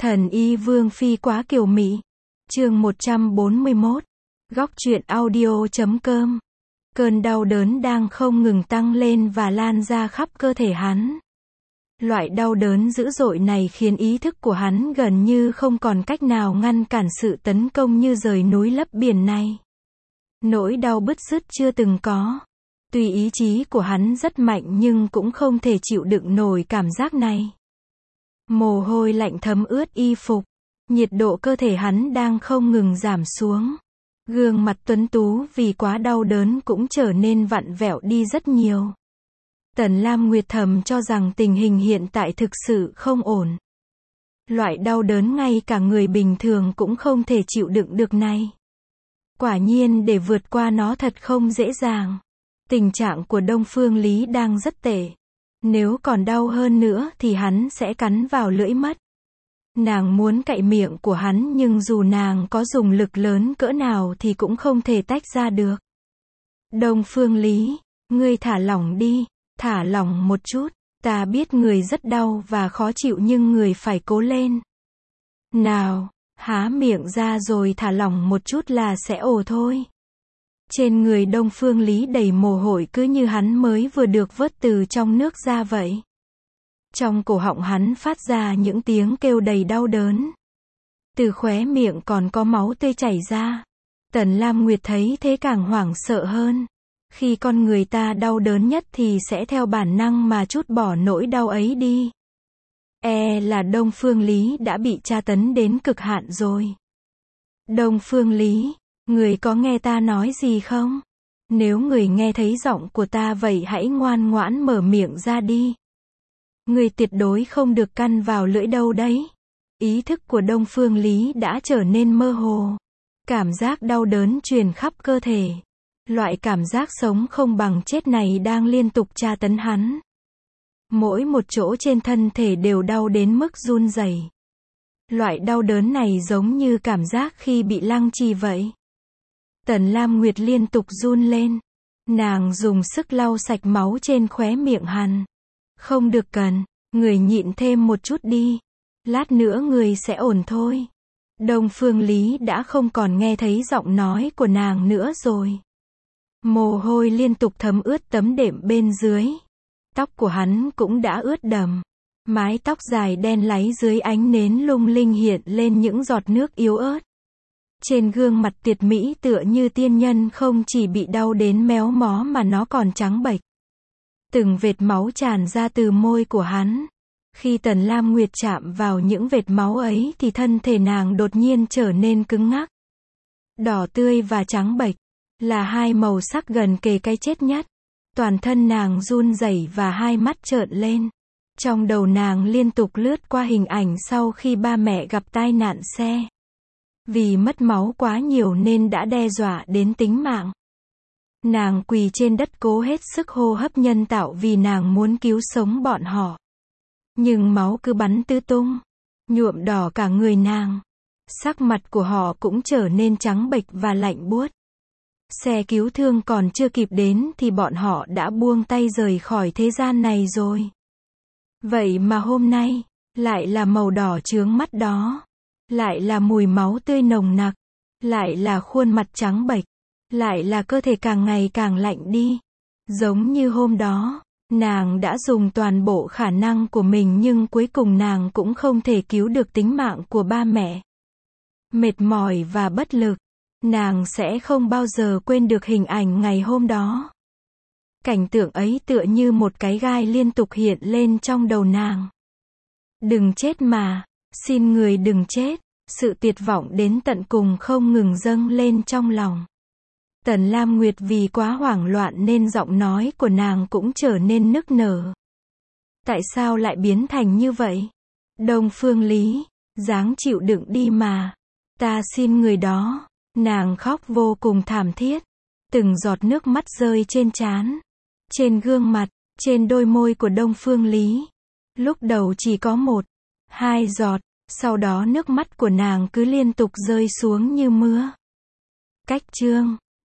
Thần y Vương Phi quá kiều mị. Chương 141. Góc truyện audio.com. Cơn đau đớn đang không ngừng tăng lên và lan ra khắp cơ thể hắn. Loại đau đớn dữ dội này khiến ý thức của hắn gần như không còn cách nào ngăn cản sự tấn công như rời núi lấp biển này. Nỗi đau bứt rứt chưa từng có. Tuy ý chí của hắn rất mạnh nhưng cũng không thể chịu đựng nổi cảm giác này. Mồ hôi lạnh thấm ướt y phục. Nhiệt độ cơ thể hắn đang không ngừng giảm xuống. Gương mặt tuấn tú vì quá đau đớn cũng trở nên vặn vẹo đi rất nhiều. Tần Lam Nguyệt thầm cho rằng tình hình hiện tại thực sự không ổn. Loại đau đớn ngay cả người bình thường cũng không thể chịu đựng được này. Quả nhiên để vượt qua nó thật không dễ dàng. Tình trạng của Đông Phương Lý đang rất tệ. Nếu còn đau hơn nữa thì hắn sẽ cắn vào lưỡi mất. Nàng muốn cạy miệng của hắn nhưng dù nàng có dùng lực lớn cỡ nào thì cũng không thể tách ra được. Đông Phương Lý, ngươi thả lỏng đi, thả lỏng một chút, ta biết người rất đau và khó chịu nhưng người phải cố lên. Nào, há miệng ra rồi thả lỏng một chút là sẽ ồ thôi. Trên người Đông Phương Lý đầy mồ hôi cứ như hắn mới vừa được vớt từ trong nước ra vậy. Trong cổ họng hắn phát ra những tiếng kêu đầy đau đớn. Từ khóe miệng còn có máu tươi chảy ra. Tần Lam Nguyệt thấy thế càng hoảng sợ hơn. Khi con người ta đau đớn nhất thì sẽ theo bản năng mà trút bỏ nỗi đau ấy đi. Là Đông Phương Lý đã bị tra tấn đến cực hạn rồi. Đông Phương Lý, người có nghe ta nói gì không? Nếu người nghe thấy giọng của ta vậy hãy ngoan ngoãn mở miệng ra đi. Người tuyệt đối không được căn vào lưỡi đâu đấy. Ý thức của Đông Phương Lý đã trở nên mơ hồ. Cảm giác đau đớn truyền khắp cơ thể. Loại cảm giác sống không bằng chết này đang liên tục tra tấn hắn. Mỗi một chỗ trên thân thể đều đau đến mức run rẩy. Loại đau đớn này giống như cảm giác khi bị lăng trì vậy. Tần Lam Nguyệt liên tục run lên. Nàng dùng sức lau sạch máu trên khóe miệng hắn. Không được cần, người nhịn thêm một chút đi. Lát nữa người sẽ ổn thôi. Đông Phương Lý đã không còn nghe thấy giọng nói của nàng nữa rồi. Mồ hôi liên tục thấm ướt tấm đệm bên dưới. Tóc của hắn cũng đã ướt đẫm. Mái tóc dài đen láy dưới ánh nến lung linh hiện lên những giọt nước yếu ớt. Trên gương mặt tuyệt mỹ tựa như tiên nhân không chỉ bị đau đến méo mó mà nó còn trắng bệch. Từng vệt máu tràn ra từ môi của hắn. Khi Tần Lam Nguyệt chạm vào những vệt máu ấy thì thân thể nàng đột nhiên trở nên cứng ngắc. Đỏ tươi và trắng bệch là hai màu sắc gần kề cái chết nhất. Toàn thân nàng run rẩy và hai mắt trợn lên. Trong đầu nàng liên tục lướt qua hình ảnh sau khi ba mẹ gặp tai nạn xe. Vì mất máu quá nhiều nên đã đe dọa đến tính mạng. Nàng quỳ trên đất cố hết sức hô hấp nhân tạo vì nàng muốn cứu sống bọn họ. Nhưng máu cứ bắn tứ tung, nhuộm đỏ cả người nàng. Sắc mặt của họ cũng trở nên trắng bệch và lạnh buốt. Xe cứu thương còn chưa kịp đến thì bọn họ đã buông tay rời khỏi thế gian này rồi. Vậy mà hôm nay, lại là màu đỏ chướng mắt đó. Lại là mùi máu tươi nồng nặc. Lại là khuôn mặt trắng bệch. Lại là cơ thể càng ngày càng lạnh đi. Giống như hôm đó, nàng đã dùng toàn bộ khả năng của mình nhưng cuối cùng nàng cũng không thể cứu được tính mạng của ba mẹ. Mệt mỏi và bất lực, nàng sẽ không bao giờ quên được hình ảnh ngày hôm đó. Cảnh tượng ấy tựa như một cái gai liên tục hiện lên trong đầu nàng. Đừng chết mà, xin người đừng chết. Sự tuyệt vọng đến tận cùng không ngừng dâng lên trong lòng. Tần Lam Nguyệt vì quá hoảng loạn nên giọng nói của nàng cũng trở nên nức nở. Tại sao lại biến thành như vậy? Đông Phương Lý, ráng chịu đựng đi mà. Ta xin người đó. Nàng khóc vô cùng thảm thiết. Từng giọt nước mắt rơi trên trán, trên gương mặt, trên đôi môi của Đông Phương Lý. Lúc đầu chỉ có 1, 2 giọt, sau đó nước mắt của nàng cứ liên tục rơi xuống như mưa. Cách chương